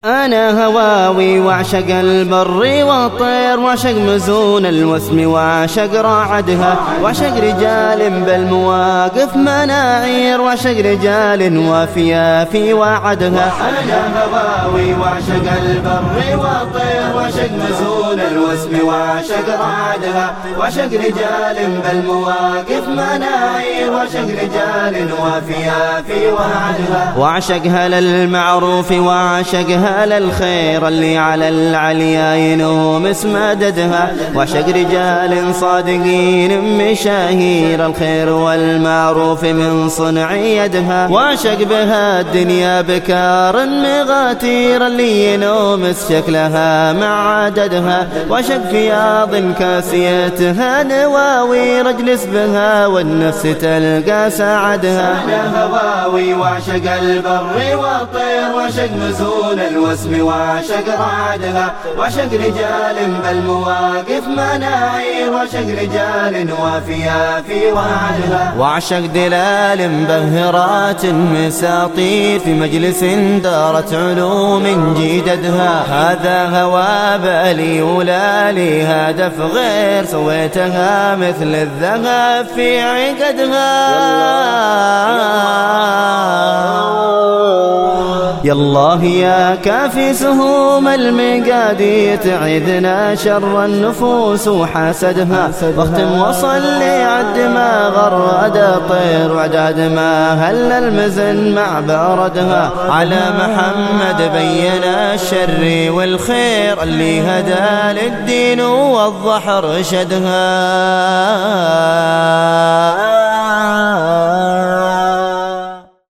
أنا هواوي واعشق البر والطير، واعشق مزون الوسم واعشق راعدها، واعشق رجال بالمواقف مناعير، واعشق رجال وافيا في وعدها. أنا هواوي واعشق البر والطير، واعشق مزون الوسم واعشق راعدها، واعشق رجال بالمواقف مناعير، واعشق رجال وافيا في وعدها. واعشق هل المعروف واعشق هل الخير اللي على العليا ينوم اسمددها، واعشق رجال صادقين مشاهير الخير والمعروف من صنع يدها، واعشق بها الدنيا بكار مغاتير اللي ينوم شكلها مع عددها، واعشق فياض كاسيتها نواوي اجلس بها والنفس تلقى سعدها. أنا هواوي واعشق البر والطير، واعشق مزون الوسم واعشق رعدها، واعشق رجال بالمواقف مناعير، واعشق رجال وافيا في وعدها، واعشق دلال بهرات مساطير في مجلس دارت علوم جيددها. هذا هوى بالي ولا لي هدف غير سويتها مثل الذهب في عقدها. يالله يا كافي سهوم المقادير تعذنا شر النفوس وحسدها، واختم وصلي عد ما غرد طير وعداد ما هل المزن مع بردها، على محمد بين الشر والخير اللي هدى للدين ووضح رشدها.